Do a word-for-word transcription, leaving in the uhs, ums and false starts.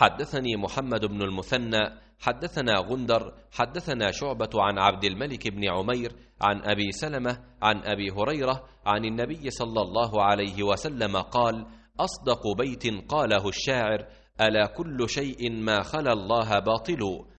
حدثني محمد بن المثنى حدثنا غندر حدثنا شعبة عن عبد الملك بن عمير عن أبي سلمة عن أبي هريرة عن النبي صلى الله عليه وسلم قال: أصدق بيت قاله الشاعر: ألا كل شيء ما خلا الله باطل،